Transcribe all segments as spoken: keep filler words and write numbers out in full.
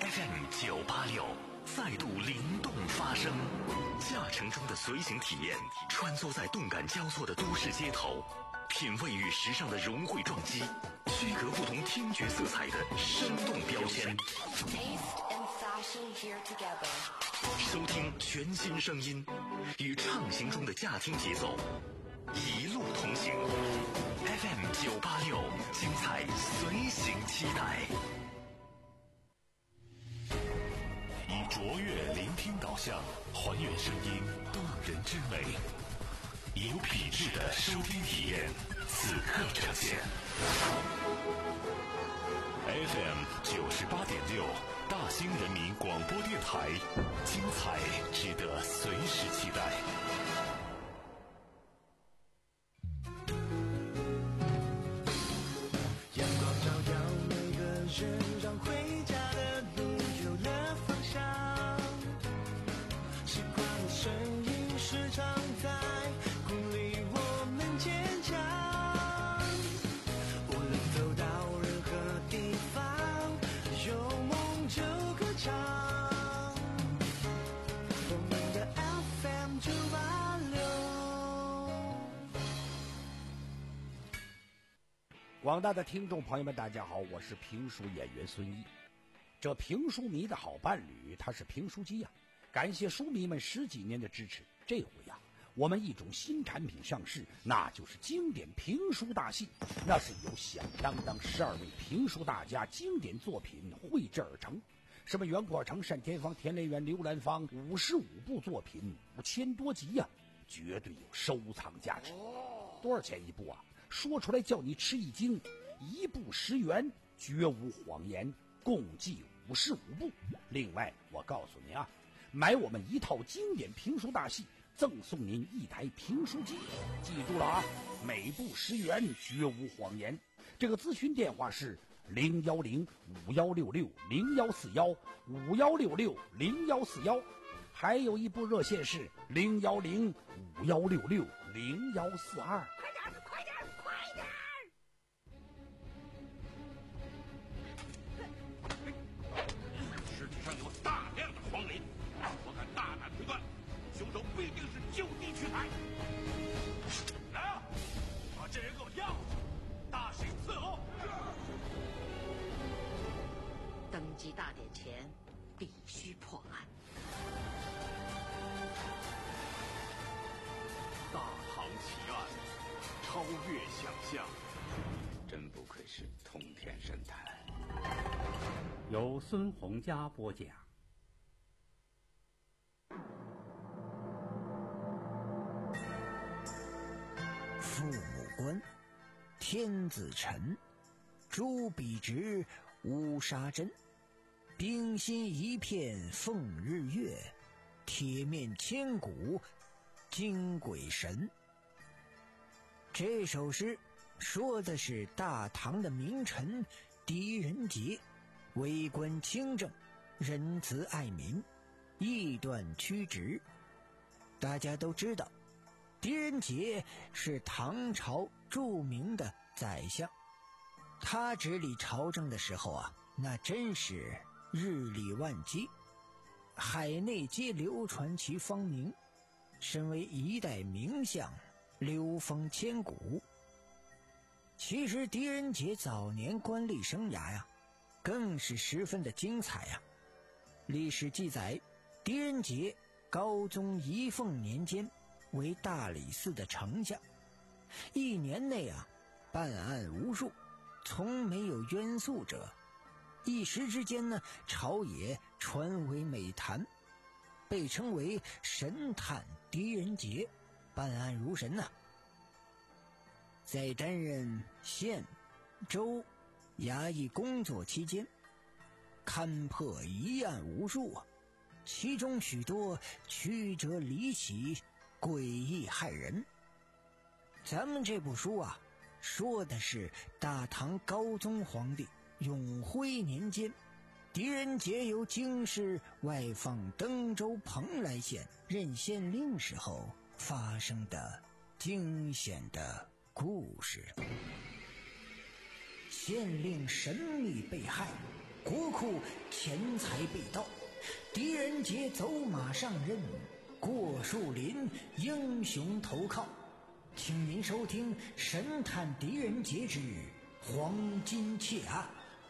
F M 九八六再度灵动发声，驾乘中的随行体验，穿梭在动感交错的都市街头，品味与时尚的融汇撞击，区隔不同听觉色彩的生动标签。收听全新声音，与畅行中的驾听节奏，一路同行。F M 九八六，精彩随行期待。以卓越聆听导向，还原声音动人之美，有品质的收听体验，此刻呈现。F M 九十八点六，大兴人民广播电台，精彩值得随时期待。 阳光照耀每个人，让回家的路有了方向。习惯的声音时常在鼓励我们坚强。无论走到任何地方，有梦就歌唱。我们的 F M 九八六。 广大的听众朋友们，大家好，我是评书演员孙一。这评书迷的好伴侣，他是评书机呀、啊。感谢书迷们十几年的支持，这回呀、啊，我们一种新产品上市，那就是经典评书大戏。那是由响当当十二位评书大家经典作品绘制而成，什么袁阔成、单田芳、田连元、刘兰芳，五十五部作品，五千多集呀、啊，绝对有收藏价值。多少钱一部啊？说出来叫你吃一惊，一部十元，绝无谎言，共计五十五部。另外，我告诉你啊，买我们一套经典评书大戏，赠送您一台评书机。记住了啊，每部十元，绝无谎言。这个咨询电话是零幺零五幺六六零幺四幺五幺六六零幺四幺，还有一部热线是零幺零五幺六六零幺四二。 快点，快点，快点！ 尸体上有大量的黄磷，我敢大胆推断，凶手必定是就地取材。来啊，把这人给我押回去，大刑伺候。 登基大典前必须破案。 大唐奇案，超越想象，真不愧是通天神探。 由孙洪佳播讲。 父母官，天子臣，朱笔直，乌纱针，冰心一片奉日月，铁面千古惊鬼神。这首诗说的是大唐的名臣狄仁杰，为官清正，仁慈爱民，义断曲直。大家都知道，狄仁杰是唐朝著名的宰相，他治理朝政的时候啊，那真是日理万机，海内皆流传其芳名，身为一代名相，流风千古。其实狄仁杰早年官吏生涯呀，更是十分的精彩呀。历史记载，狄仁杰高宗仪凤年间为大理寺的丞相，一年内啊，办案无数，从没有冤诉者。一时之间呢，朝野传为美谈，被称为神探狄仁杰，办案如神呐、啊。在担任县、州、衙役工作期间，勘破疑案无数啊，其中许多曲折离奇，诡异骇人。咱们这部书啊，说的是大唐高宗皇帝永徽年间，狄仁杰由京师外放登州蓬莱县任县令时候发生的惊险的故事。县令神秘被害， 国库钱财被盗，狄仁杰走马上任，过树林英雄投靠。请您收听《神探狄仁杰之黄金窃案》。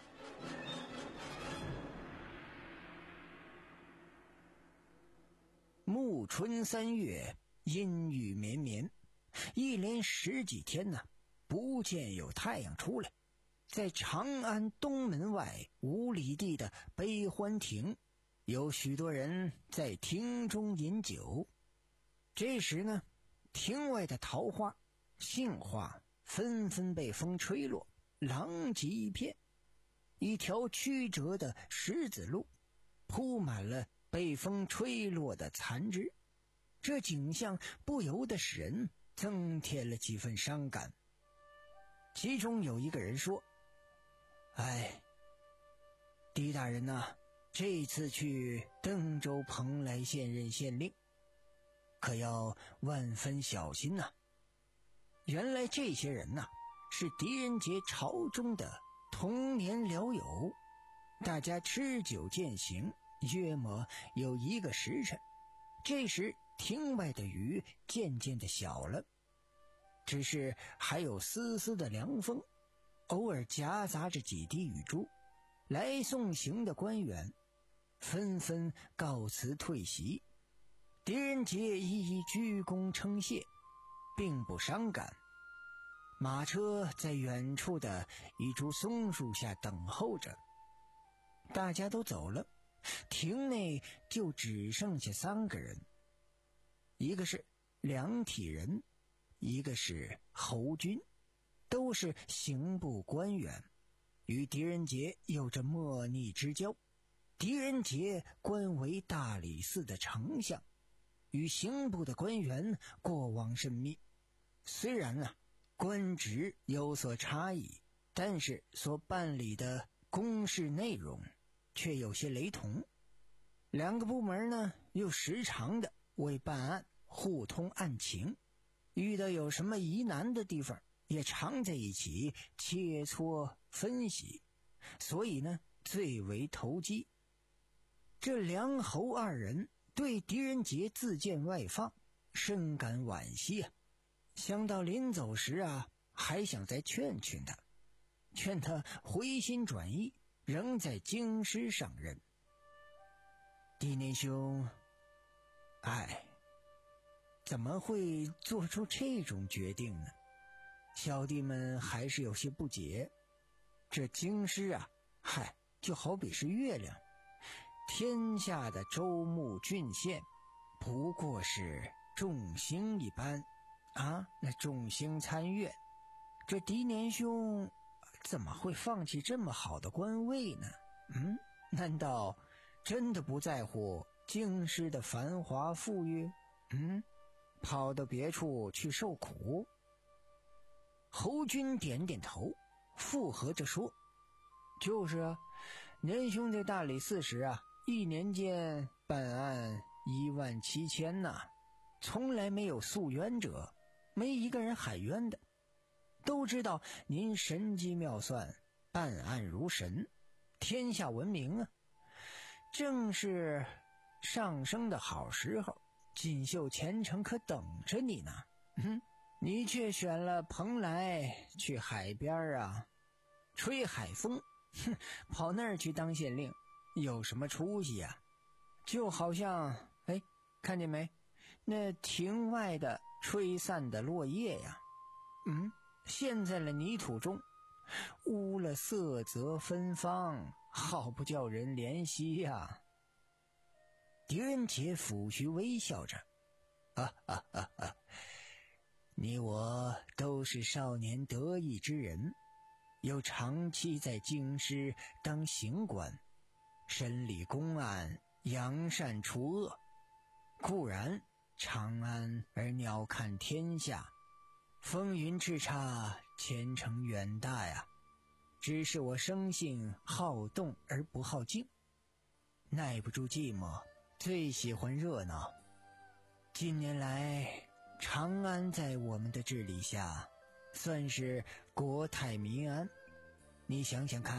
暮春三月，阴雨绵绵，一连十几天呢，不见有太阳出来。在长安东门外五里地的悲欢亭，有许多人在亭中饮酒。这时呢，亭外的桃花、杏花纷纷被风吹落，狼藉一片。一条曲折的石子路铺满了被风吹落的残枝，这景象不由得使人增添了几分伤感。其中有一个人说：哎，狄大人呐、啊，这次去登州蓬莱县任县令，可要万分小心呐、啊。原来这些人呐、啊，是狄仁杰朝中的童年僚友，大家吃酒饯行，约莫有一个时辰。这时亭外的雨渐渐的小了，只是还有丝丝的凉风，偶尔夹杂着几滴雨珠。来送行的官员纷纷告辞退席，狄仁杰一一鞠躬称谢，并不伤感。马车在远处的一株松树下等候着，大家都走了，亭内就只剩下三个人，一个是梁体仁，一个是侯军，都是刑部官员，与狄仁杰有着莫逆之交。狄仁杰官为大理寺的丞相，与刑部的官员过往甚密。虽然啊，官职有所差异，但是所办理的公事内容却有些雷同。两个部门呢，又时常的为办案互通案情，遇到有什么疑难的地方，也常在一起切磋分析，所以呢，最为投机。这梁侯二人对狄仁杰自荐外放深感惋惜啊，想到临走时啊，还想再劝劝他，劝他回心转意，仍在京师上任。狄年兄，哎，怎么会做出这种决定呢？小弟们还是有些不解。这京师啊，嗨，就好比是月亮，天下的州牧郡县不过是众星一般啊，那众星参月，这狄年兄怎么会放弃这么好的官位呢？嗯，难道真的不在乎京师的繁华富裕？嗯，跑到别处去受苦？侯军点点头，附和着说：就是啊，年兄在大理寺时啊，一年间办案一万七千呐，从来没有诉冤者，没一个人喊冤的。都知道您神机妙算，办案如神，天下闻名啊。正是上升的好时候，锦绣前程可等着你呢。嗯，你却选了蓬莱去海边啊，吹海风，哼，跑那儿去当县令，有什么出息呀？就好像，哎，看见没？那亭外的吹散的落叶呀，嗯，陷在了泥土中，污了色泽芬芳，好不叫人怜惜呀。狄仁杰抚须微笑着，哈哈哈哈，你我都是少年得意之人，又长期在京师当刑官，审理公案，扬善除恶。固然长安而鸟瞰天下，风云叱咤，前程远大呀。只是我生性好动而不好静，耐不住寂寞，最喜欢热闹。近年来，长安在我们的治理下，算是国泰民安。你想想看，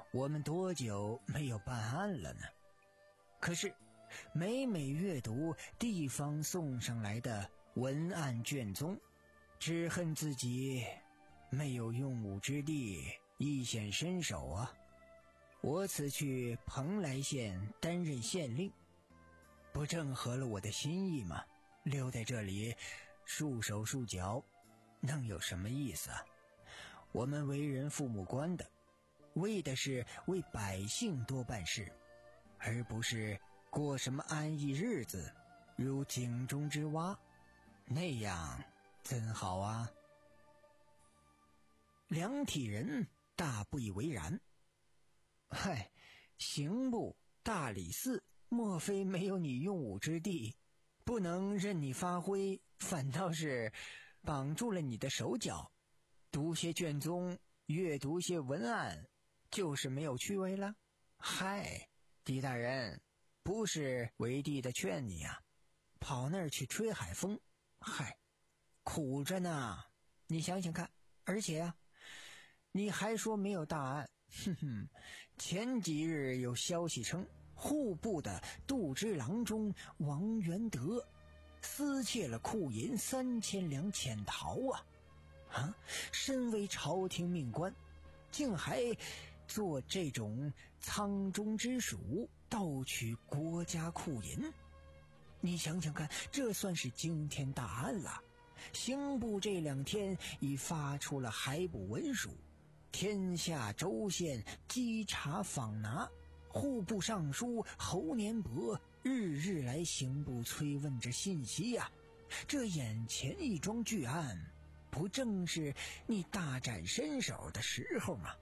我们多久没有办案了呢？可是每每阅读地方送上来的文案卷宗，只恨自己没有用武之地一显身手啊！我此去蓬莱县担任县令，不正合了我的心意吗？留在这里束手束脚，能有什么意思啊？我们为人父母官的，为的是为百姓多办事，而不是过什么安逸日子，如井中之蛙，那样怎好啊？梁体仁大不以为然。嗨，刑部、大理寺，莫非没有你用武之地，不能任你发挥，反倒是绑住了你的手脚？读些卷宗，阅读些文案，就是没有趣味了？嗨，狄大人，不是为帝的劝你啊，跑那儿去吹海风，嗨，苦着呢。你想想看，而且啊，你还说没有大案，哼哼，前几日有消息称，户部的度支郎中王元德私窃了库银三千两潜逃啊！啊，身为朝廷命官，竟还做这种仓中之鼠，盗取国家库银。你想想看，这算是惊天大案了。刑部这两天已发出了海捕文书，天下州县稽查访拿，户部尚书侯年伯日日来刑部催问着信息呀、啊。这眼前一桩巨案，不正是你大展身手的时候吗？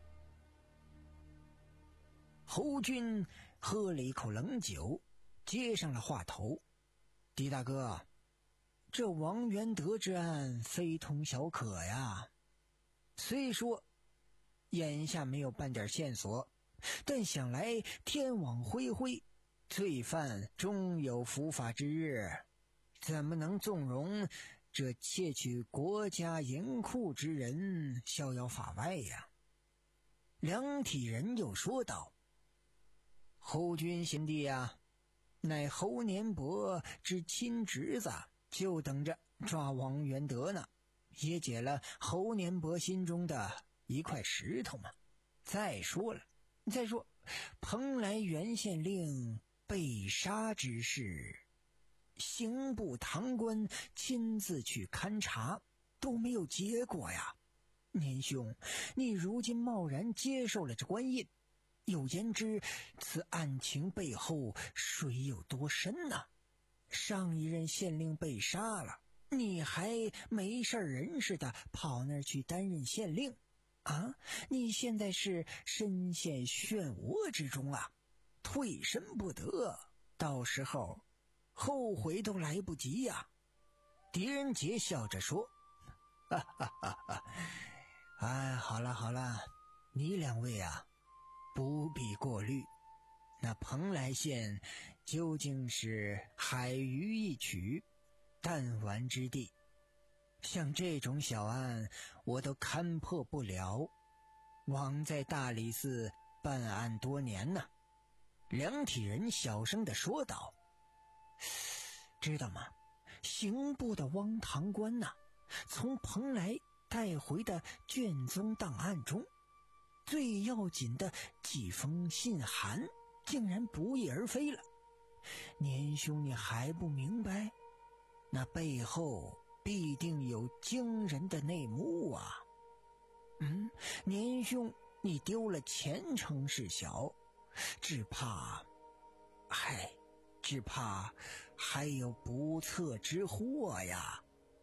侯军喝了一口冷酒，接上了话头：狄大哥，这王元德之案非同小可呀。虽说眼下没有半点线索，但想来天网恢恢，罪犯终有伏法之日，怎么能纵容这窃取国家银库之人逍遥法外呀？梁体仁又说道：侯军贤弟啊，乃侯年伯之亲侄子，就等着抓王元德呢，也解了侯年伯心中的一块石头嘛。再说了，再说蓬莱原县令被杀之事，刑部堂官亲自去勘察，都没有结果呀。年兄，你如今贸然接受了这官印，有言之，此案情背后水有多深呢、啊？上一任县令被杀了，你还没事人似的跑那儿去担任县令啊？你现在是深陷漩涡之中啊，退身不得，到时候后悔都来不及呀、啊！狄仁杰笑着说：哈哈哈哈，哎，好了好了，你两位啊，不必过虑。那蓬莱县究竟是海鱼一曲，弹丸之地，像这种小案我都勘破不了。枉在大理寺办案多年呢。梁体仁小声地说道：知道吗？刑部的汪堂官呐、啊，从蓬莱带回的卷宗档案中，最要紧的几封信函竟然不翼而飞了。年兄，你还不明白？那背后必定有惊人的内幕啊！嗯，年兄，你丢了前程事小，只怕，嗨，只怕还有不测之祸呀。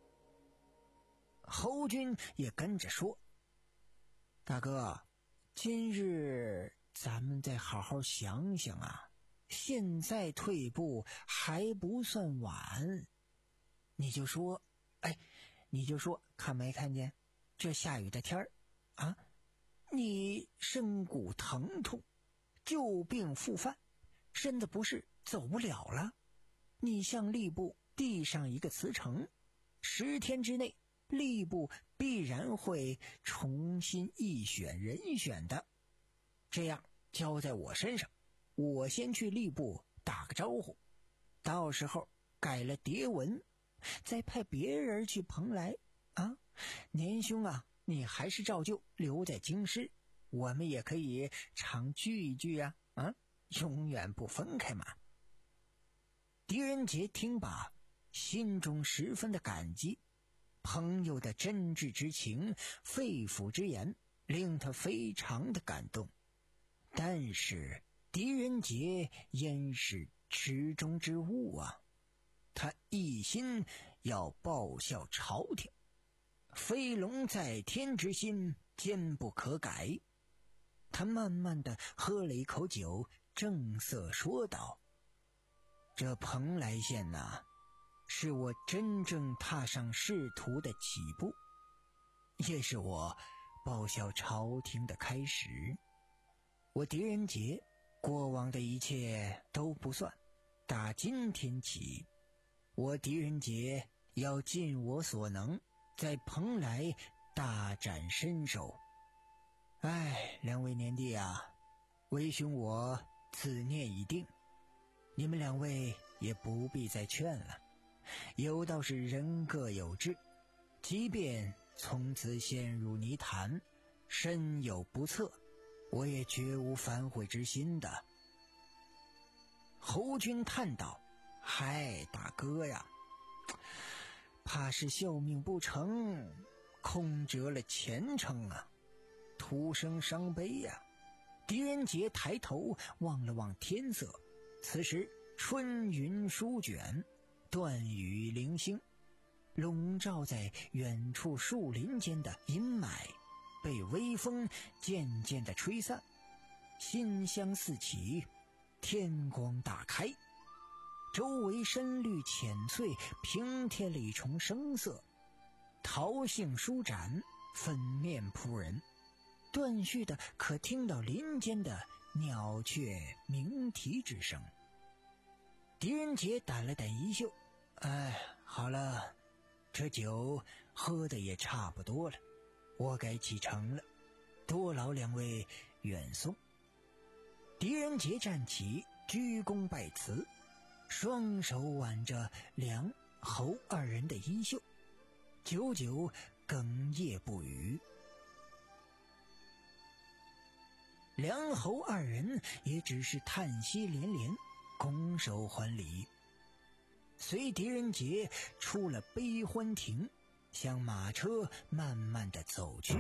侯军也跟着说：大哥，今日咱们再好好想想啊，现在退步还不算晚。你就说，哎，你就说看没看见这下雨的天儿啊，你身骨疼痛，旧病复犯，身子不适，走不了了，你向吏部递上一个辞呈，十天之内吏部必然会重新议选人选的，这样交在我身上，我先去吏部打个招呼，到时候改了牒文，再派别人去蓬莱啊。年兄啊，你还是照旧留在京师，我们也可以常聚一聚啊，啊，永远不分开嘛。狄仁杰听罢，心中十分的感激，朋友的真挚之情、肺腑之言，令他非常的感动。但是狄仁杰焉是池中之物啊，他一心要报效朝廷，飞龙在天之心坚不可改。他慢慢的喝了一口酒，正色说道：这蓬莱县呐、啊，是我真正踏上仕途的起步，也是我报效朝廷的开始。我狄仁杰过往的一切都不算，打今天起，我狄仁杰要尽我所能，在蓬莱大展身手。哎，两位年弟啊，为兄我此念已定，你们两位也不必再劝了。有道是人各有志，即便从此陷入泥潭，身有不测，我也绝无反悔之心的。侯军叹道：嗨，大哥呀，怕是效命不成，空折了前程啊，徒生伤悲呀。狄仁杰抬头望了望天色，此时春云舒卷，断雨零星，笼罩在远处树林间的阴霾被微风渐渐地吹散，馨香四起，天光大开，周围深绿浅翠，平添了一重生色，桃杏舒展，粉面扑人，断续的可听到林间的鸟雀鸣啼之声。狄仁杰掸了掸衣袖，哎，好了，这酒喝的也差不多了，我该启程了，多劳两位远送。狄仁杰站起，鞠躬拜辞，双手挽着梁侯二人的衣袖，久久哽咽不语。梁侯二人也只是叹息连连，拱手还礼，随狄仁杰出了悲欢亭，向马车慢慢地走去。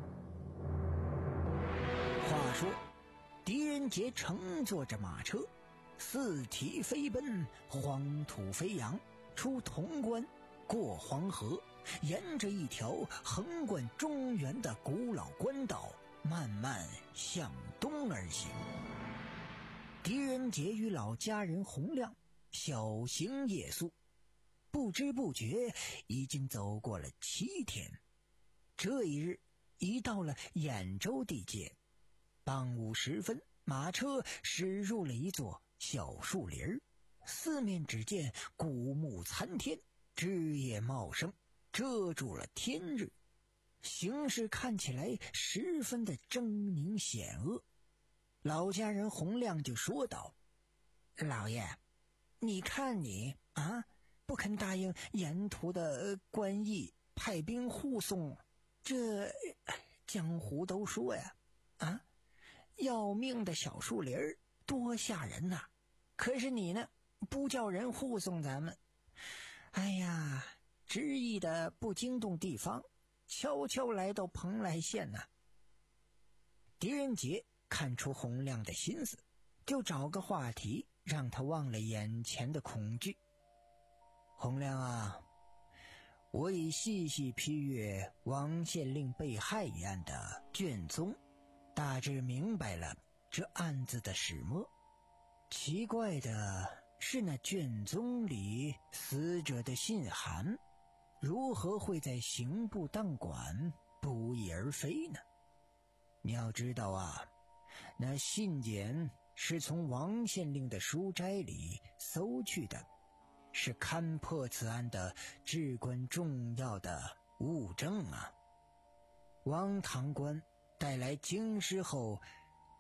话说狄仁杰乘坐着马车，四蹄飞奔，黄土飞扬，出潼关，过黄河，沿着一条横贯中原的古老官道慢慢向东而行。狄仁杰与老家人洪亮小行夜宿，不知不觉已经走过了七天。这一日已到了兖州地界，傍午时分，马车驶入了一座小树林，四面只见古木参天，枝叶茂盛，遮住了天日，形势看起来十分的狰狞险恶。老家人洪亮就说道：老爷，你看你啊，不肯答应沿途的官役派兵护送，这江湖都说呀，啊，要命的小树林多吓人呐、啊！可是你呢，不叫人护送咱们，哎呀，执意的不惊动地方，悄悄来到蓬莱县呐、啊。狄仁杰看出洪亮的心思，就找个话题让他忘了眼前的恐惧。洪亮啊，我已细细批阅王县令被害一案的卷宗，大致明白了这案子的始末。奇怪的是，那卷宗里死者的信函如何会在刑部档馆不翼而飞呢？你要知道啊，那信件是从王县令的书斋里搜去的，是勘破此案的至关重要的物证啊。王堂官带来京师后，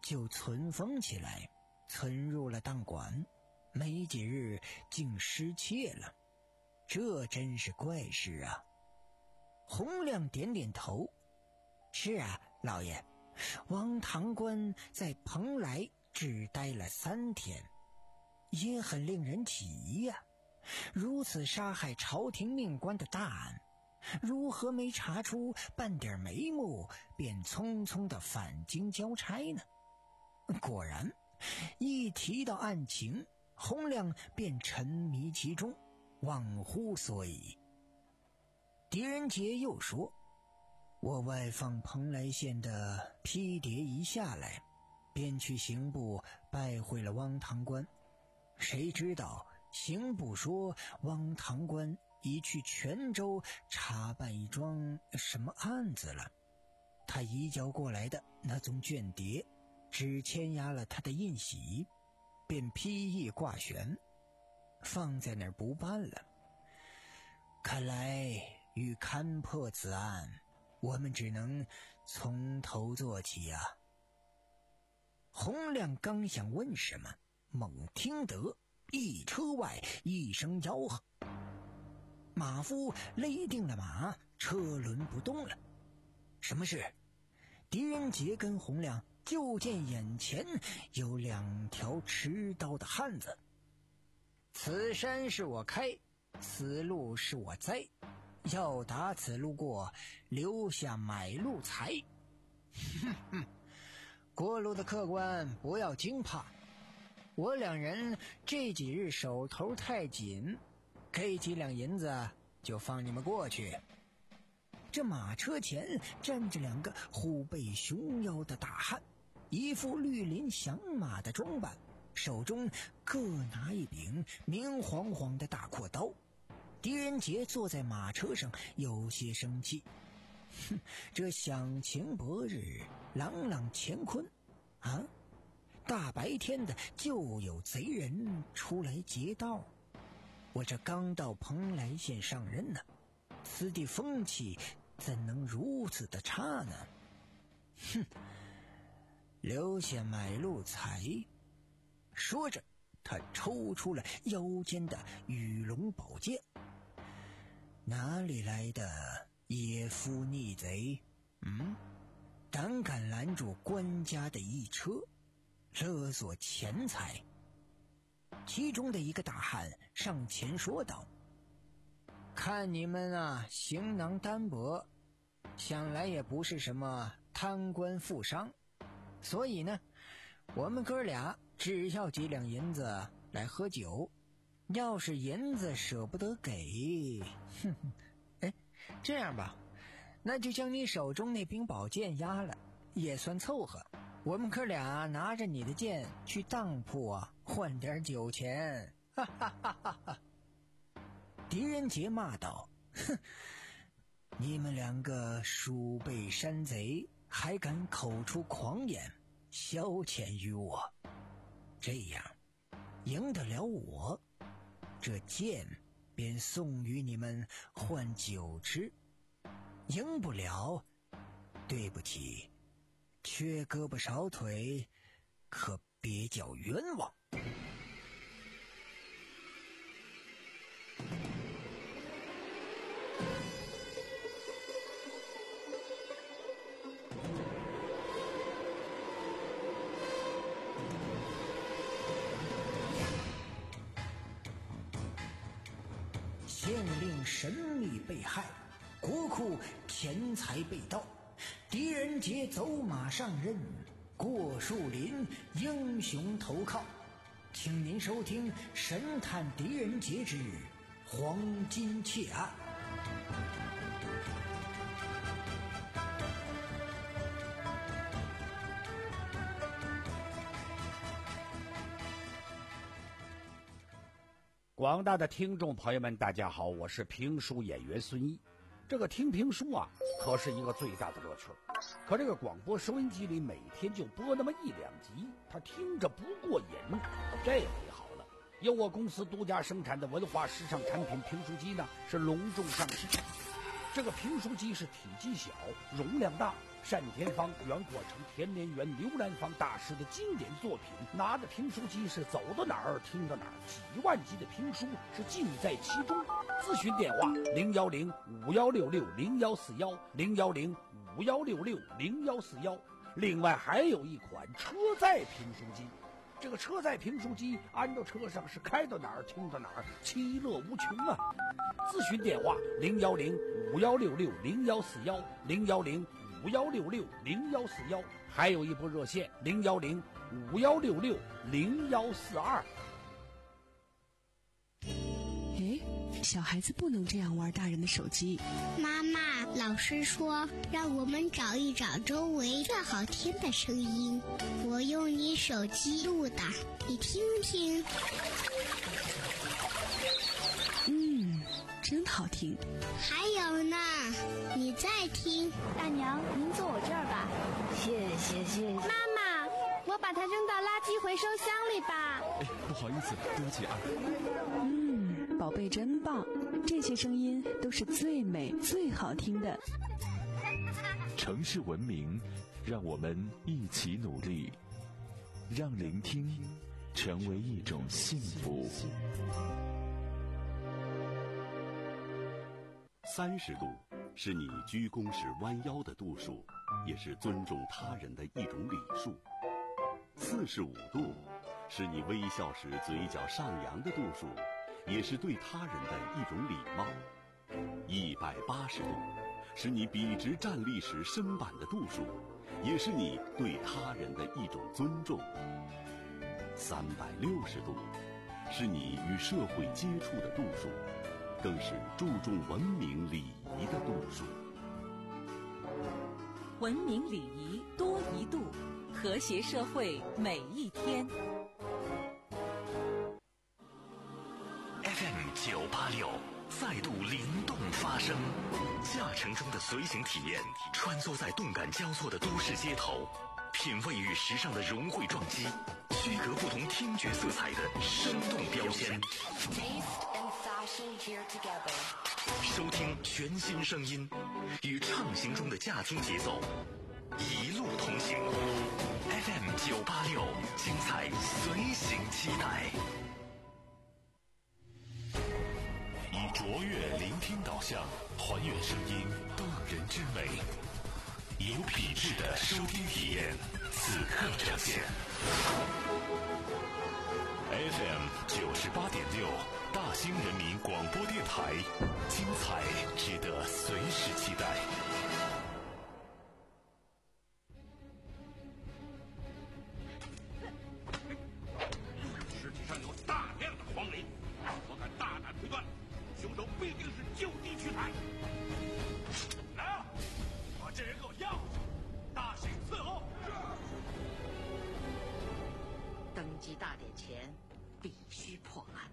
就存封起来，存入了档馆，没几日竟失窃了。这真是怪事啊！洪亮点点头，是啊，老爷，汪堂官在蓬莱只待了三天，也很令人起疑呀、啊。如此杀害朝廷命官的大案，如何没查出半点眉目，便匆匆的返京交差呢？果然，一提到案情，洪亮便沉迷其中，忘乎所以。狄仁杰又说，我外放蓬莱县的批牒一下来，便去刑部拜会了汪堂官，谁知道刑部说汪堂官已去泉州查办一桩什么案子了，他移交过来的那宗卷牒只签押了他的印玺，便批议挂悬，放在那儿不办了。看来欲勘破此案，我们只能从头做起呀、啊。洪亮刚想问什么，猛听得一车外一声吆喝，马夫勒定了马，车轮不动了。什么事？狄仁杰跟洪亮就见眼前有两条持刀的汉子。此山是我开，此路是我栽，要打此路过，留下买路财。哼哼，过路的客官不要惊怕，我两人这几日手头太紧，给几两银子就放你们过去。这马车前站着两个虎背熊腰的大汉，一副绿林响马的装扮，手中各拿一柄明晃晃的大阔刀。狄仁杰坐在马车上有些生气，哼，这响晴博日，朗朗乾坤啊，大白天的就有贼人出来劫道。我这刚到蓬莱县上任呢，此地风气怎能如此的差呢？哼，留下买路财。说着，他抽出了腰间的羽龙宝剑。哪里来的野夫逆贼？嗯，胆敢拦住官家的一车，勒索钱财。其中的一个大汉上前说道，看你们啊行囊单薄，想来也不是什么贪官富商，所以呢，我们哥俩只要几两银子来喝酒，要是银子舍不得给，哼哼，哎，这样吧，那就将你手中那柄宝剑押了，也算凑合。我们哥俩拿着你的剑去当铺啊，换点酒钱。哈哈哈哈哈！狄仁杰骂道：“哼，你们两个鼠辈山贼，还敢口出狂言，消遣于我。这样，赢得了我，这剑便送与你们换酒吃；赢不了，对不起。”缺胳膊少腿，可别叫冤枉。县令神秘被害，国库钱财被盗。狄仁杰走马上任，过树林，英雄投靠。请您收听《神探狄仁杰之黄金窃案》。 广大的听众朋友们，大家好，我是评书演员孙一。这个听评书啊，可是一个最大的乐趣。可这个广播收音机里每天就播那么一两集，他听着不过瘾。这回好了，由我公司独家生产的文化时尚产品评书机呢，是隆重上市。 这个评书机是体积小，容量大，单田芳、袁阔成、田连元、刘兰芳大师的经典作品。拿着评书机是走到哪儿听到哪儿，几万集的评书是尽在其中。咨询电话零幺零五幺六六零幺四幺零幺零五幺六六零幺四幺。另外还有一款车载评书机，这个车载评书机安到车上是开到哪儿听到哪儿，其乐无穷啊！咨询电话零幺零五幺六六零幺四幺零幺零五幺六六零幺四幺，还有一部热线零幺零五幺六六零幺四二。 诶，小孩子不能这样玩大人的手机。 妈妈，老师说让我们找一找周围最好听的声音，我用你手机录的，你听听。 嗯，真好听。 还有呢，你再听。 大娘，您坐我这儿吧。 谢谢谢谢。 妈妈，我把它扔到垃圾回收箱里吧。 哎，不好意思，对不起啊。 嗯，宝贝真棒，这些声音都是最美最好听的。 城市文明，让我们一起努力，让聆听成为一种幸福。 三十度是你鞠躬时弯腰的度数，也是尊重他人的一种礼数。四十五度是你微笑时嘴角上扬的度数，也是对他人的一种礼貌。一百八十度是你笔直站立时身板的度数，也是你对他人的一种尊重。三百六十度是你与社会接触的度数，更是注重文明礼仪的度数。 文明礼仪多一度，和谐社会每一天。 F M 九八六再度灵动发声，驾乘中的随行体验，穿梭在动感交错的都市街头，品味与时尚的融汇撞击，区隔不同听觉色彩的生动标签。收听全新声音，与畅行中的驾听节奏，一路同行。F M 九八六，精彩随行期待。 以卓越聆听导向，还原声音动人之美，有品质的收听体验，此刻呈现。F M 九十八点六，大兴人民广播电台，精彩值得随时期待。 尸体上有大量的黄磷，我敢大胆推断，凶手必定是就地取材。来啊，把这人给我要下，大刑伺候。 登基大典前必须破案。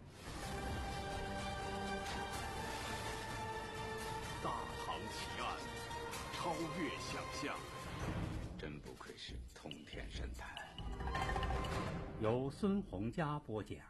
大唐奇案，超越想象， 真不愧是通天神探。 由孙洪佳播讲。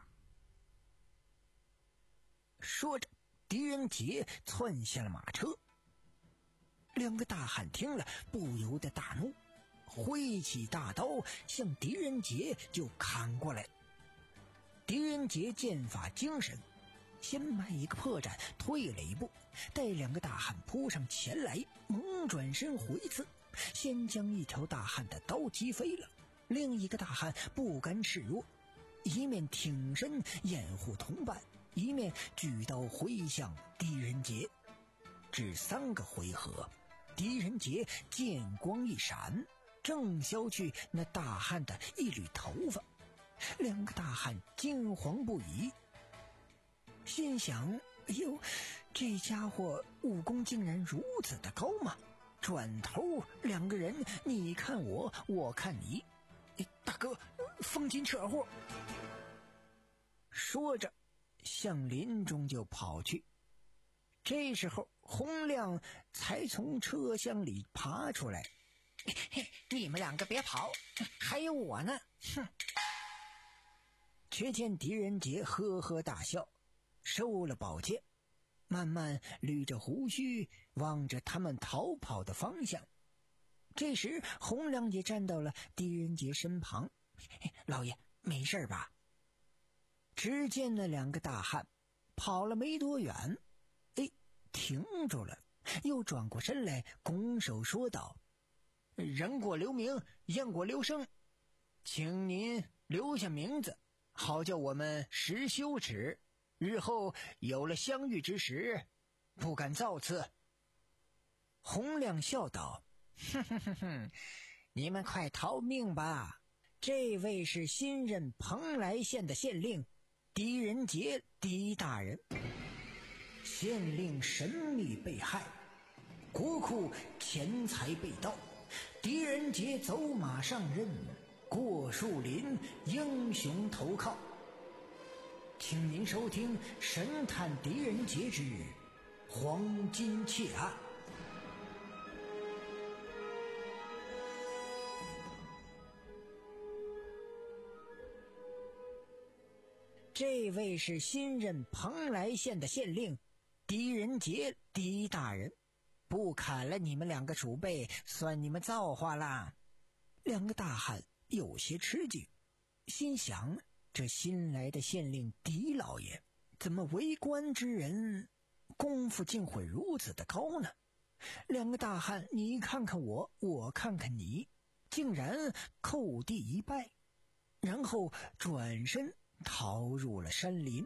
说着，狄仁杰窜下了马车。两个大汉听了，不由得大怒，挥起大刀向狄仁杰就砍过来。狄仁杰剑法精神，先迈一个破绽，退了一步，待两个大汉扑上前来，猛转身回刺，先将一条大汉的刀击飞了。另一个大汉不甘示弱，一面挺身掩护同伴，一面举刀挥向狄仁杰。只三个回合，狄仁杰剑光一闪，正削去那大汉的一缕头发。两个大汉惊惶不已，心想：哎呦，这家伙武功竟然如此的高吗？转头两个人你看我，我看你，大哥，风紧扯货。说着向林中就跑去。这时候洪亮才从车厢里爬出来，你们两个别跑，还有我呢。哼！却见狄仁杰呵呵大笑，收了宝剑。 慢慢捋着胡须，望着他们逃跑的方向。这时洪亮也站到了狄仁杰身旁。老爷，没事吧？只见那两个大汉跑了没多远，哎，停住了，又转过身来，拱手说道：人过留名，雁过留声，请您留下名字，好叫我们识羞耻，日后有了相遇之时，不敢造次。洪亮笑道：哼哼哼哼，你们快逃命吧！这位是新任蓬莱县的县令狄仁杰，狄大人。县令神秘被害，国库钱财被盗，狄仁杰走马上任，过树林英雄投靠。请您收听神探狄仁杰之黄金窃案。这位是新任蓬莱县的县令狄仁杰，狄大人，不砍了你们两个鼠辈，算你们造化啦。两个大汉有些吃惊，心想这新来的县令狄老爷怎么为官之人功夫竟会如此的高呢？两个大汉你看看我，我看看你，竟然叩地一拜，然后转身逃入了山林。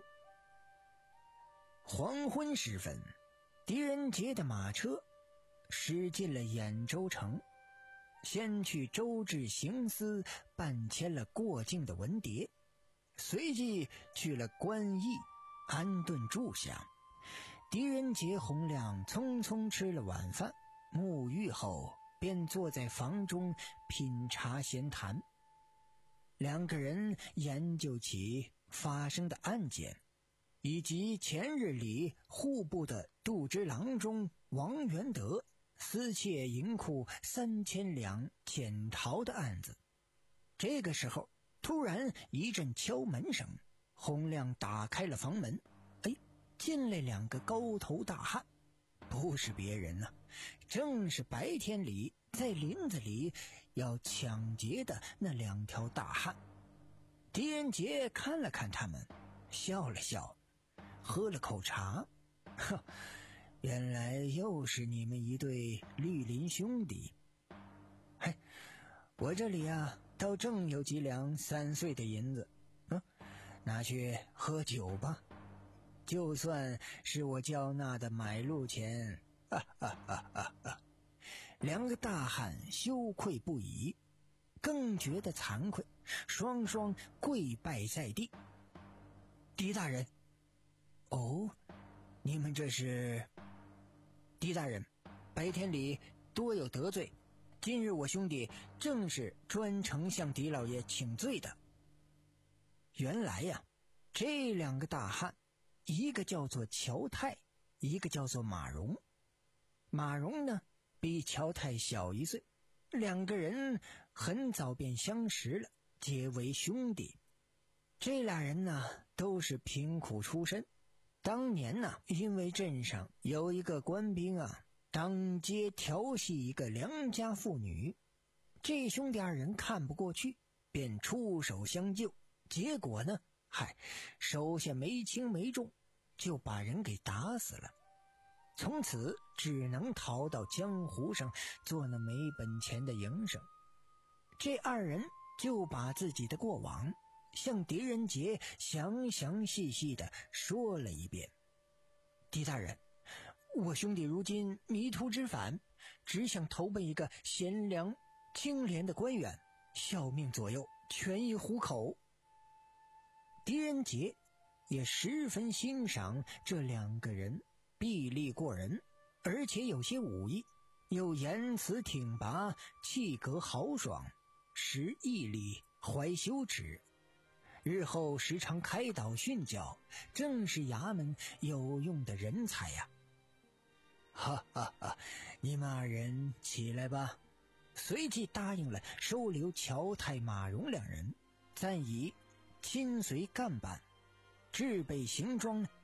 黄昏时分，狄仁杰的马车驶进了兖州城，先去州治行司办签了过境的文牒，随即去了官驿安顿住下。狄仁杰、洪亮匆匆吃了晚饭，沐浴后便坐在房中品茶闲谈。两个人研究起发生的案件，以及前日里户部的杜之郎中王元德私窃银库三千两潜逃的案子。这个时候突然一阵敲门声，洪亮打开了房门，哎，进来两个高头大汉，不是别人呢、啊，正是白天里在林子里要抢劫的那两条大汉。狄仁杰看了看他们，笑了笑，喝了口茶，呵，原来又是你们一对绿林兄弟。嘿，我这里啊倒正有几两三岁的银子，嗯，拿去喝酒吧，就算是我交纳的买路钱。啊啊啊啊啊！两个大汉羞愧不已，更觉得惭愧，双双跪拜在地。狄大人，哦，你们这是？狄大人，白天里多有得罪，今日我兄弟正是专程向狄老爷请罪的。原来呀、啊，这两个大汉，一个叫做乔泰，一个叫做马荣。马荣呢，比乔泰小一岁，两个人很早便相识了，结为兄弟。这俩人呢，都是贫苦出身。当年呢，因为镇上有一个官兵啊，当街调戏一个良家妇女，这兄弟二人看不过去，便出手相救。结果呢，嗨，手下没轻没重，就把人给打死了。从此只能逃到江湖上做那没本钱的营生。这二人就把自己的过往向狄仁杰详详细细地说了一遍。狄大人，我兄弟如今迷途知返，只想投奔一个贤良清廉的官员，效命左右，全以糊口。狄仁杰也十分欣赏这两个人，臂力过人，而且有些武艺，又言辞挺拔，气格豪爽，识义理，怀羞耻，日后时常开导训教，正是衙门有用的人才呀、啊！哈哈哈，你们二人起来吧。随即答应了收留乔泰、马荣两人，暂以亲随干办，置备行装，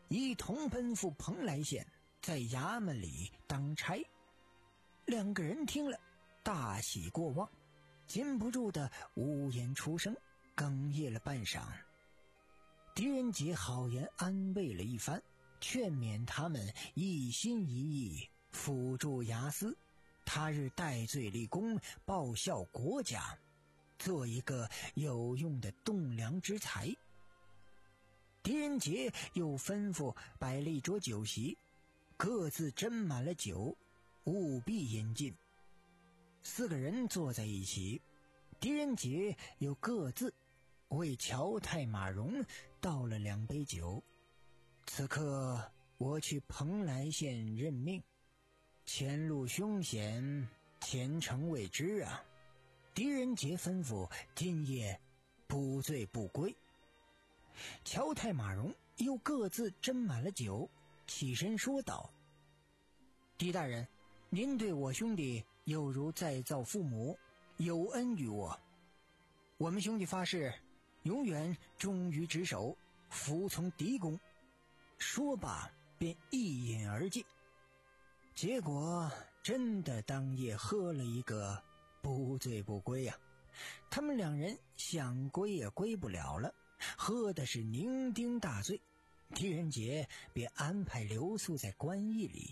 一同奔赴蓬莱县，在衙门里当差。两个人听了，大喜过望，禁不住的呜咽出声，哽咽了半晌。狄仁杰好言安慰了一番，劝勉他们一心一意辅助衙司，他日戴罪立功，报效国家，做一个有用的栋梁之才。狄仁杰又吩咐摆了一桌酒席，各自斟满了酒，务必饮尽。四个人坐在一起，狄仁杰又各自为乔太马荣倒了两杯酒。此刻我去蓬莱县任命，前路凶险，前程未知啊！狄仁杰吩咐今夜不醉不归。乔太马荣又各自斟满了酒，起身说道：狄大人，您对我兄弟有如再造父母，有恩于我。我们兄弟发誓永远忠于职守，服从狄公。说罢便一饮而尽，结果真的当夜喝了一个不醉不归啊！他们两人想归也归不了了，喝的是酩酊大醉。狄仁杰便安排留宿在官驿里。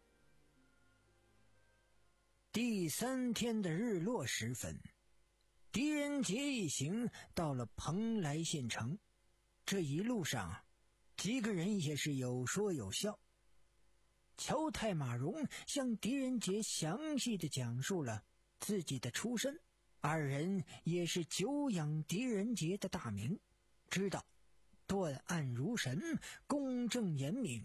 第三天的日落时分，狄仁杰一行到了蓬莱县城。这一路上几个人也是有说有笑。乔太马荣向狄仁杰详细的讲述了自己的出身，二人也是久仰狄仁杰的大名，知道断案如神，公正严明。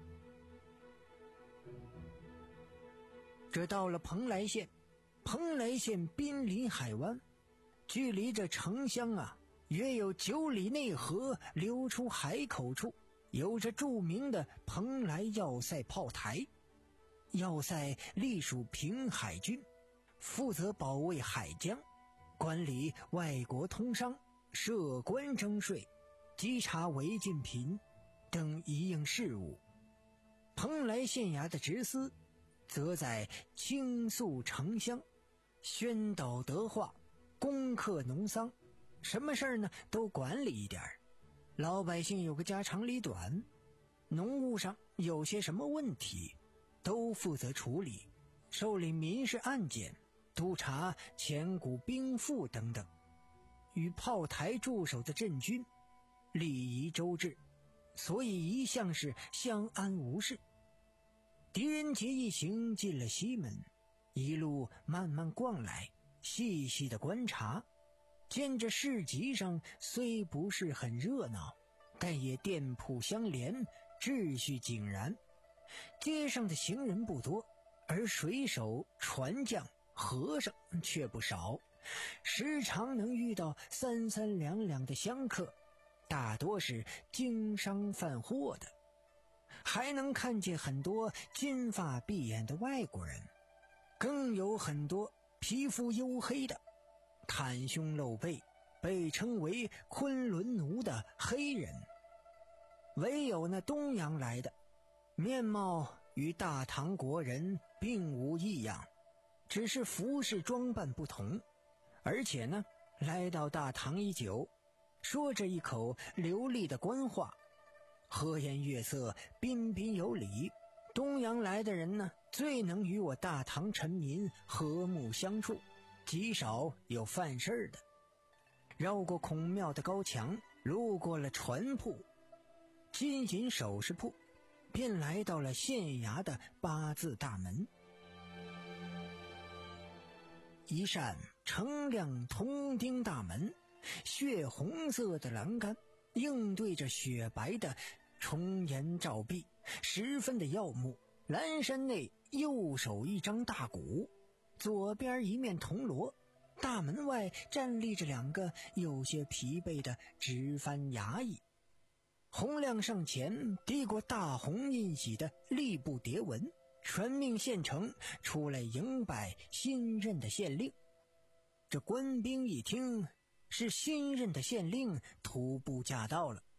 这到了蓬莱县，蓬莱县濒临海湾，距离这城乡啊约有九里内河流出海口处，有着著名的蓬莱要塞炮台。要塞隶属平海军，负责保卫海疆，管理外国通商，设关征税，稽查违禁品等一应事务。蓬莱县衙的职司则在倾诉城乡，宣导德化，攻克农桑，什么事儿呢都管理一点儿。老百姓有个家长里短，农务上有些什么问题都负责处理，受理民事案件，督查前古兵赋等等。与炮台驻守的镇军礼仪周至，所以一向是相安无事。狄仁杰一行进了西门，一路慢慢逛来，细细的观察，见着市集上虽不是很热闹，但也店铺相连，秩序井然。街上的行人不多，而水手、船匠、和尚却不少，时常能遇到三三两两的香客，大多是经商贩货的，还能看见很多金发碧眼的外国人，更有很多皮肤黝黑的，袒胸露背，被称为昆仑奴的黑人。唯有那东洋来的，面貌与大唐国人并无异样，只是服饰装扮不同。而且呢，来到大唐已久，说着一口流利的官话，和颜悦色，彬彬有礼。东洋来的人呢，最能与我大唐臣民和睦相处，极少有犯事的。绕过孔庙的高墙，路过了船铺、金银首饰铺，便来到了县衙的八字大门。一扇澄亮铜钉大门，血红色的栏杆映对着雪白的重檐照壁，十分的耀目。栏山内右手一张大鼓，左边一面铜锣，大门外站立着两个有些疲惫的直藩衙役。洪亮上前递过大红印玺的吏部牒文，传命县城出来迎拜新任的县令。这官兵一听是新任的县令徒步驾到了，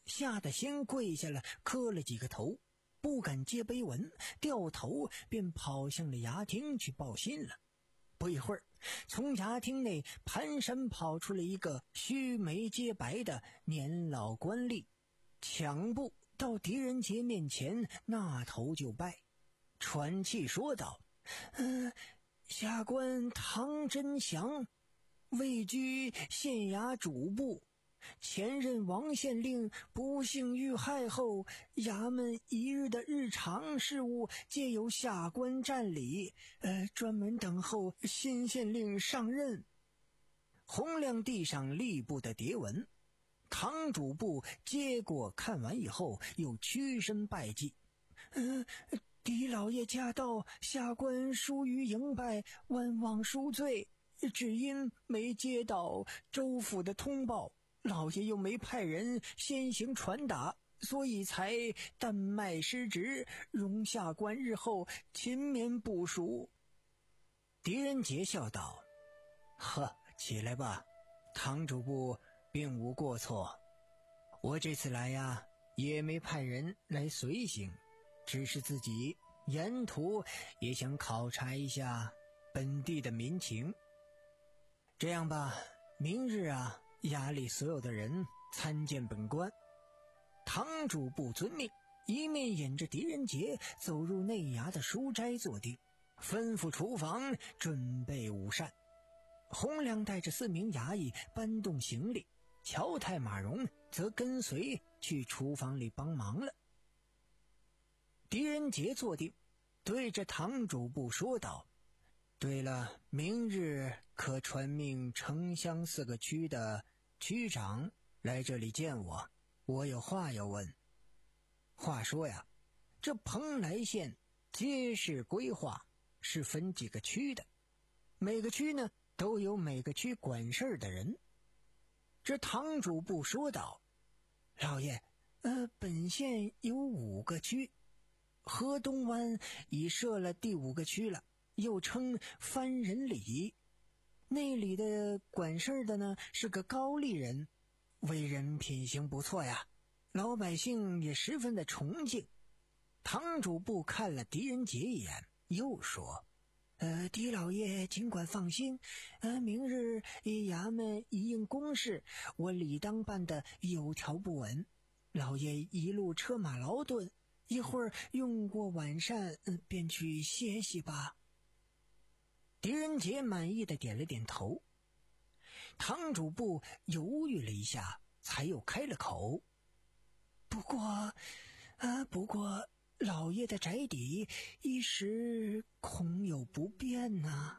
吓得先跪下了，磕了几个头，不敢接碑文，掉头便跑向了衙厅去报信了。不一会儿，从衙厅内蹒跚跑出了一个须眉皆白的年老官吏，抢步到狄仁杰面前，那头就拜，喘气说道：“嗯、呃，下官唐真祥，位居县衙主簿。前任王县令不幸遇害后，衙门一日的日常事务皆由下官占理，呃，专门等候新县令上任。”洪亮地上吏部的牒文，唐主簿接过看完以后，又屈身拜祭：“呃，狄老爷驾到，下官疏于迎拜，万望恕罪。只因没接到州府的通报，老爷又没派人先行传达，所以才担麦失职，容下官日后勤勉补赎。”狄仁杰笑道：“呵，起来吧，唐主簿并无过错。我这次来呀，也没派人来随行，只是自己沿途也想考察一下本地的民情。这样吧，明日啊，衙里所有的人参见本官。”唐主簿遵命，一面引着狄仁杰走入内衙的书斋坐定，吩咐厨房准备午膳。洪亮带着四名衙役搬动行李，乔太马荣则跟随去厨房里帮忙了。狄仁杰坐定，对着唐主簿说道：“对了，明日可传命城乡四个区的区长来这里见我，我有话要问。话说呀，这蓬莱县街市规划是分几个区的，每个区呢都有每个区管事儿的人。”这唐主簿说道：“老爷，呃，本县有五个区，河东湾已设了第五个区了，又称番人里。那里的管事的呢是个高丽人，为人品行不错呀，老百姓也十分的崇敬。”唐主簿看了狄仁杰一眼，又说：“呃，狄老爷尽管放心，呃，明日衙门一应公事，我理当办得有条不紊。老爷一路车马劳顿，一会儿用过晚膳，呃，便去歇息吧。”狄仁杰满意的点了点头。唐主簿犹豫了一下，才又开了口：“不过，啊，不过老爷的宅邸一时恐有不便呐、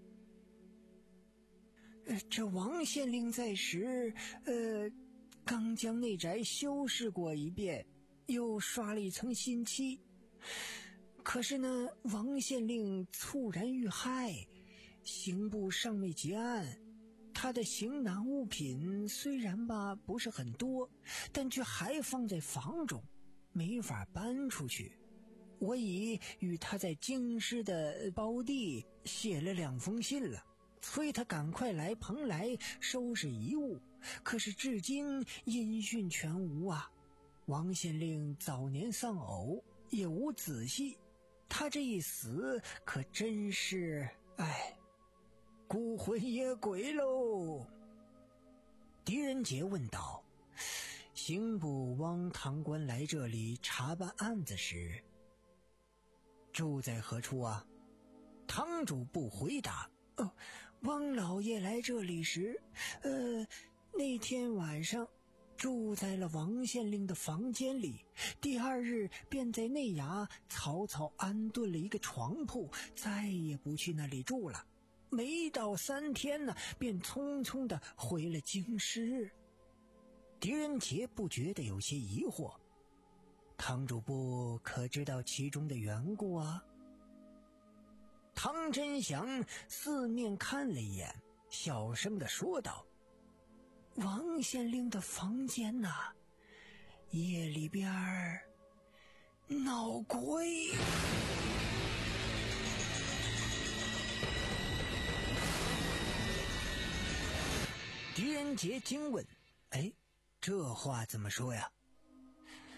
呃。这王县令在时，呃，刚将内宅修饰过一遍，又刷了一层新漆。可是呢，王县令猝然遇害，刑部尚未结案，他的行囊物品虽然吧不是很多，但却还放在房中，没法搬出去。我已与他在京师的胞弟写了两封信了，催他赶快来蓬莱收拾遗物，可是至今音讯全无啊。王县令早年丧偶，也无子系，他这一死可真是，哎，孤魂野鬼喽。”狄仁杰问道：“刑部汪堂官来这里查办案子时，住在何处啊？”堂主簿回答：“哦，汪老爷来这里时，呃，那天晚上住在了王县令的房间里，第二日便在内衙草草安顿了一个床铺，再也不去那里住了。没到三天呢，便匆匆的回了京师。”狄仁杰不觉得有些疑惑：“堂主簿可知道其中的缘故啊？”唐真祥四面看了一眼，小声的说道：“王县令的房间呐、啊，夜里边儿闹鬼。”狄仁杰惊问：“哎，这话怎么说呀？”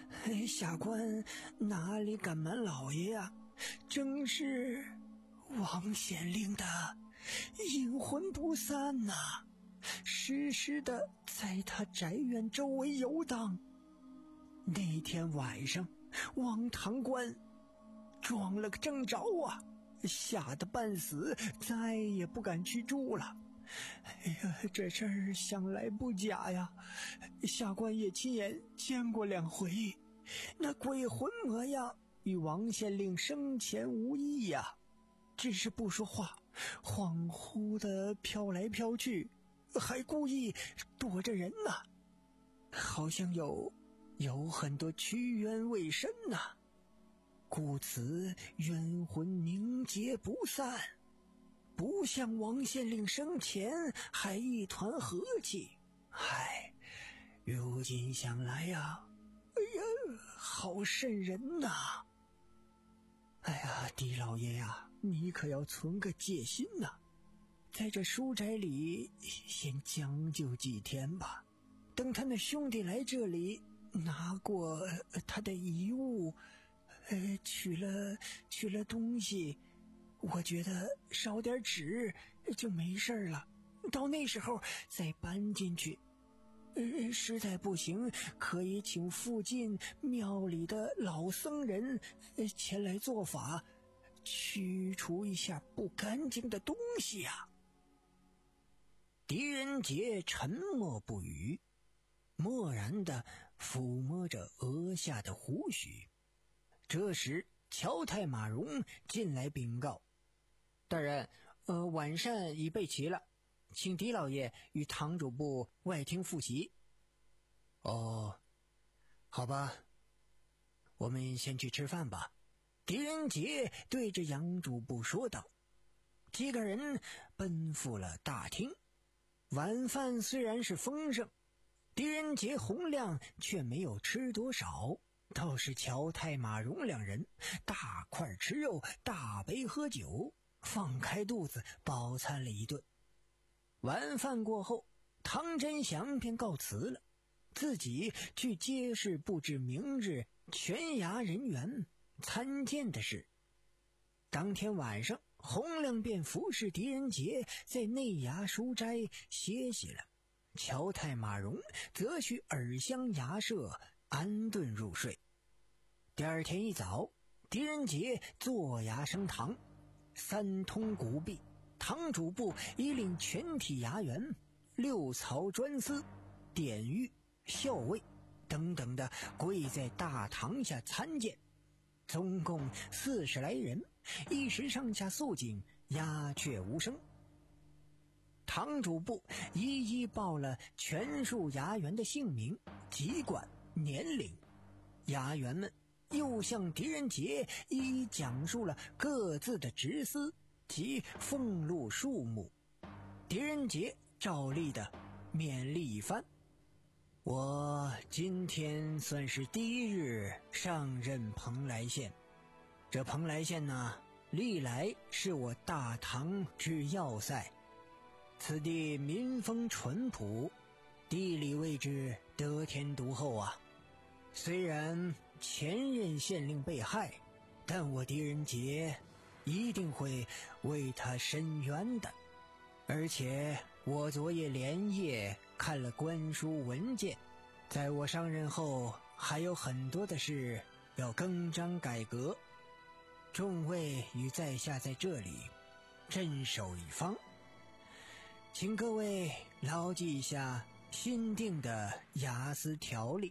下官哪里敢瞒老爷呀、啊？正是王县令的阴魂不散呐、啊，时时的在他宅院周围游荡。那天晚上，王堂官撞了个正着啊，吓得半死，再也不敢去住了。哎呀，这事儿想来不假呀，下官也亲眼见过两回，那鬼魂模样与王县令生前无异呀，只是不说话，恍惚的飘来飘去，还故意躲着人呢、啊，好像有有很多屈冤未申呐、啊，故此冤魂凝结不散，不像王县令生前还一团和气。唉，如今想来呀，哎呀，好瘆人呐！哎呀，狄老爷呀，你可要存个戒心呐，在这书斋里先将就几天吧，等他那兄弟来这里拿过他的遗物，呃，取了取了东西，我觉得烧点纸就没事了，到那时候再搬进去。呃，实在不行，可以请附近庙里的老僧人前来做法，驱除一下不干净的东西啊。狄仁杰沉默不语，默然地抚摸着额下的胡须。这时乔太马荣进来禀告：大人，呃，晚膳已备齐了，请狄老爷与堂主部外厅复习。哦，好吧，我们先去吃饭吧。狄仁杰对着杨主部说道。几个人奔赴了大厅。晚饭虽然是丰盛，狄仁杰、洪亮却没有吃多少，倒是乔太马荣两人大块吃肉，大杯喝酒，放开肚子饱餐了一顿。晚饭过后，唐真祥便告辞了，自己去街市布置明日全衙人员参见的事。当天晚上，洪亮便服侍狄仁杰在内衙书斋歇息了，乔太马荣则去耳乡衙舍安顿入睡。第二天一早，狄仁杰坐衙升堂，三通古壁，堂主部已领全体衙员、六曹专司、典狱、校尉等等的跪在大堂下参见，总共四十来人，一时上下肃静，鸦雀无声。堂主部一一报了全数衙员的姓名、籍贯、年龄，衙员们又向狄仁杰一一讲述了各自的职司及俸禄数目。狄仁杰照例的勉励一番：我今天算是第一日上任蓬莱县，这蓬莱县呢，历来是我大唐之要塞，此地民风淳朴，地理位置得天独厚啊。虽然前任县令被害，但我狄仁杰一定会为他伸冤的。而且我昨夜连夜看了官书文件，在我上任后还有很多的事要更张改革，众位与在下在这里镇守一方，请各位牢记一下新定的衙司条例。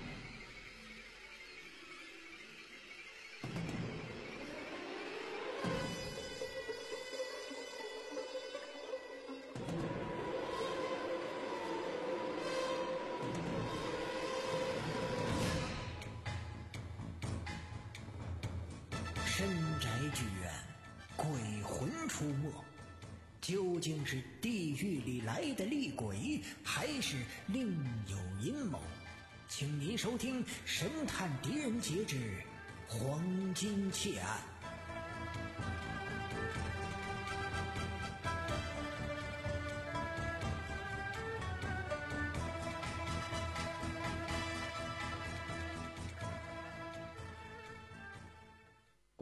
深宅剧院，鬼魂出没，究竟是地狱里来的厉鬼，还是另有阴谋？请您收听《神探狄仁杰之黄金窃案》。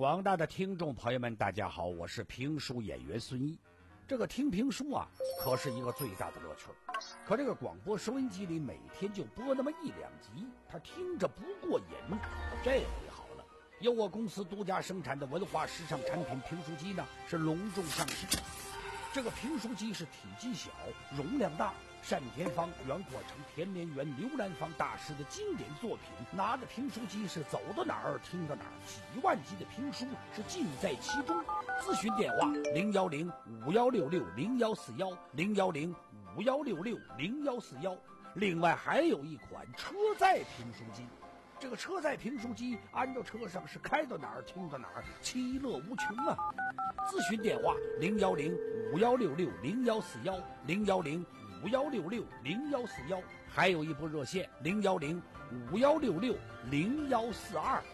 广大的听众朋友们，大家好，我是评书演员孙一。这个听评书啊，可是一个最大的乐趣。可这个广播收音机里每天就播那么一两集，他听着不过瘾。这回好了，由我公司独家生产的文化时尚产品评书机呢，是隆重上市。这个评书机是体积小，容量大，单田芳、袁阔成、田连元、刘兰芳大师的经典作品，拿着评书机是走到哪儿听到哪儿，几万集的评书是尽在其中。咨询电话零幺零五幺六六零幺四幺零幺零五幺六六零幺四幺。另外还有一款车载评书机，这个车载评书机安到车上是开到哪儿听到哪儿，其乐无穷啊！咨询电话零幺零五幺六六零幺四幺零幺零五幺六六零幺四幺，还有一部热线零幺零五幺六六零幺四二。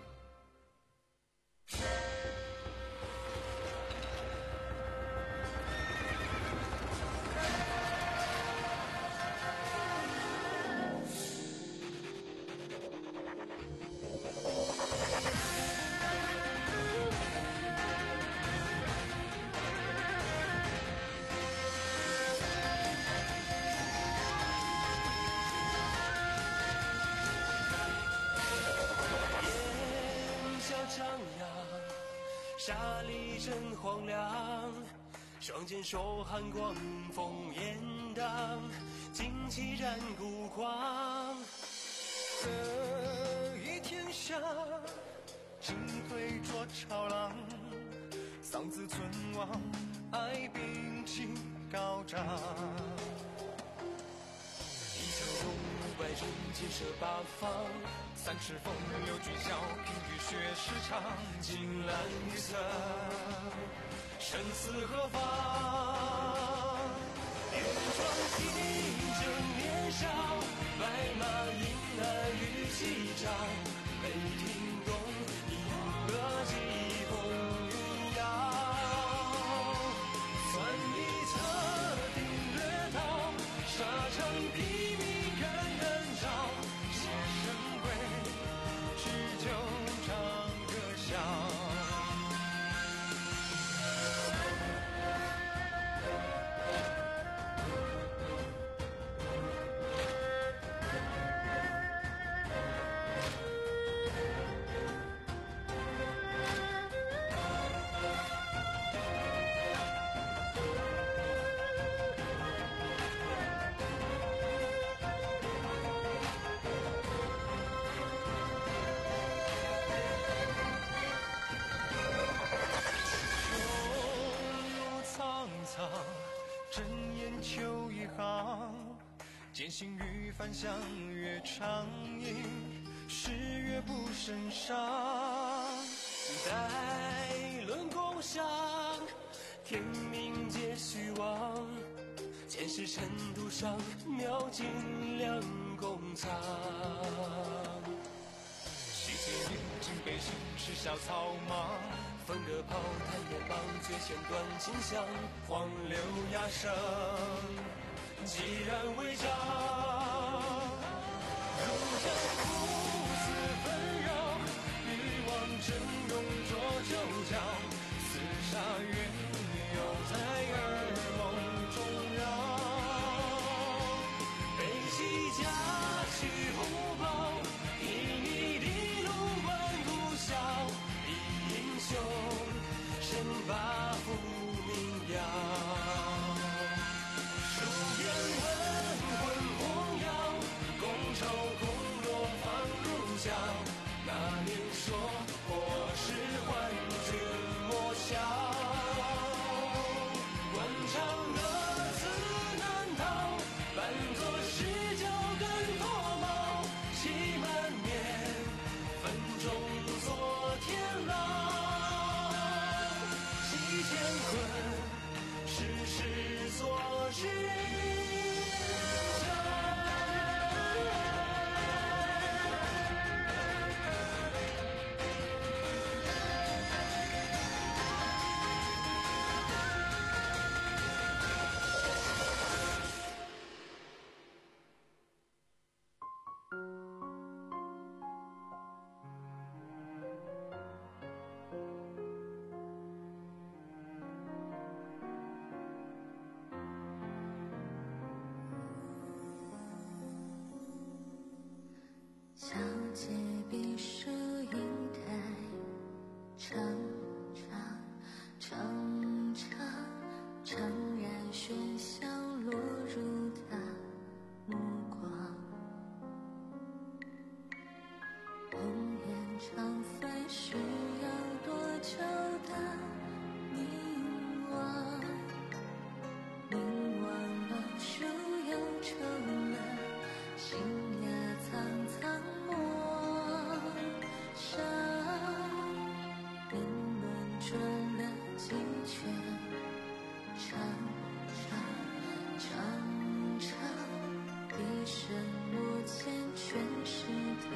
沙砾正荒凉，双剑手寒光，烽烟荡，旌旗战孤狂。得意天下，进退捉潮浪，丧子存亡，爱兵器高涨。一枪中五百人，箭射八方。三尺风流军校，凭雨血誓长。金兰玉色，生死何妨？原装清正年少，白马银鞍与旗仗。北庭东，银河几风云扬。算一策定略逃，沙场披靡看人潮。写生归，只就唱歌笑。针眼秋一行，渐行于返乡月长吟，十月不胜伤。待论共赏，天命皆虚妄。前世尘土上，描尽两公藏。西街女尽悲心，痴笑草莽。分个炮弹眼棒，绝弦断金香，黄柳哑声，既然违章。如将不死纷扰，欲望峥嵘浊酒浇，厮杀缘又在耳梦中绕。背弃家去虎豹，一一地路观故晓。英雄身把父名扬，数遍文魂红药，觥筹空落放入脚。那年说或是幻君莫笑，官场乐此难逃，扮作是脚跟脱帽，气满面，分中作天狼。乾坤，世事所知。 长飞需要多久的凝望？凝望了，树又抽了，新芽苍苍陌上，年轮转了几圈，长长长长，一生目前全是他。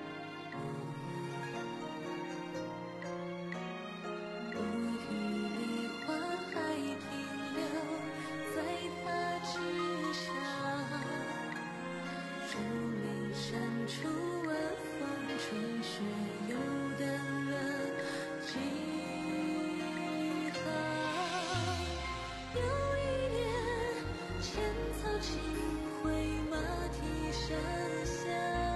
无语里花还停留在他之上，竹林深处晚风吹雪又淡了几行。有一年千草尽灰，马蹄声响，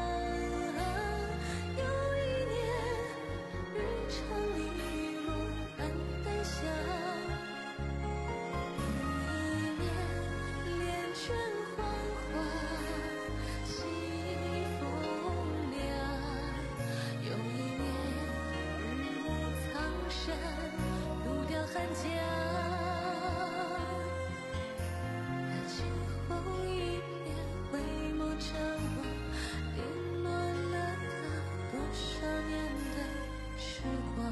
有一年日长篱落暗淡香，有一年帘卷黄花西风凉，有一年日暮苍山独钓寒江。那惊鸿一瞥，回眸张望，凌乱了他多少年的时光。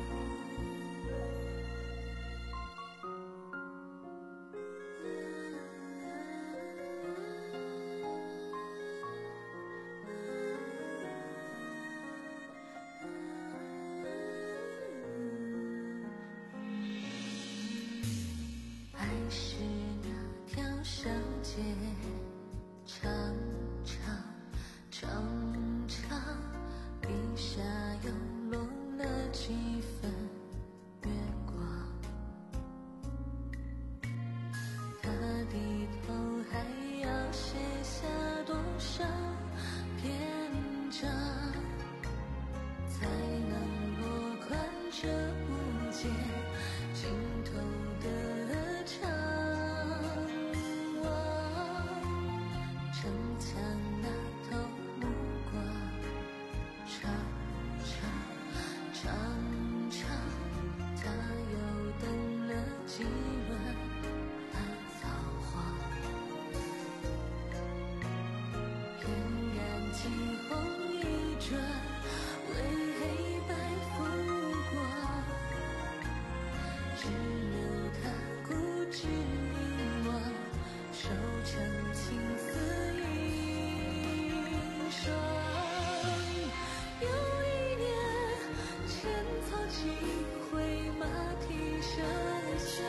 爱是那条小街，长长长长，地下又落了几分月光。他低头还要写下多少篇章，才能落款这不见尽头的长望。城墙那头目光，长长长长，他又等了几轮百草黄。翩然惊鸿一转，为黑白浮光，只留他固执凝望，收成青丝一双。有一年千草尽灰，马蹄声响，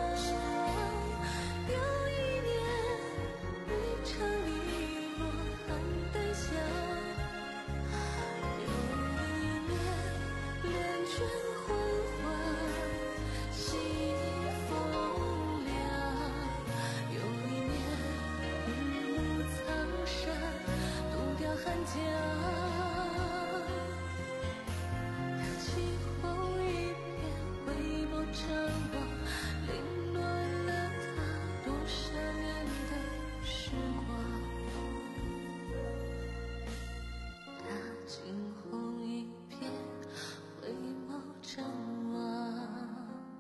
有一年日长篱落暗淡香，有一年帘卷黄花西风凉，有一年日暮苍山独钓寒江。他惊鸿一瞥，回眸张望，凌乱了他多少年的时光。他惊鸿一瞥，回眸张望。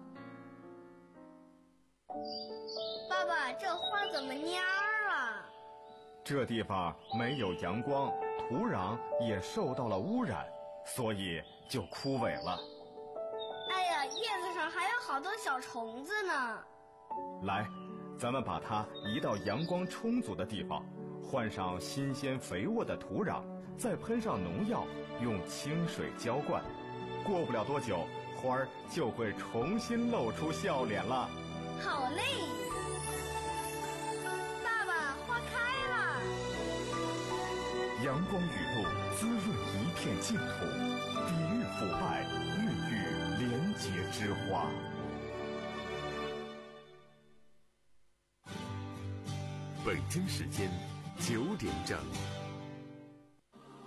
爸爸，这花怎么蔫儿了？ 这地方没有阳光，土壤也受到了污染，所以就枯萎了。 哎呀，叶子上还有好多小虫子呢。 来，咱们把它移到阳光充足的地方，换上新鲜肥沃的土壤，再喷上农药，用清水浇灌。过不了多久，花儿就会重新露出笑脸了。 好嘞，爸爸，花开了。 阳光雨露滋润一片净土，抵御腐败，孕育廉洁之花。 北京时间九点整。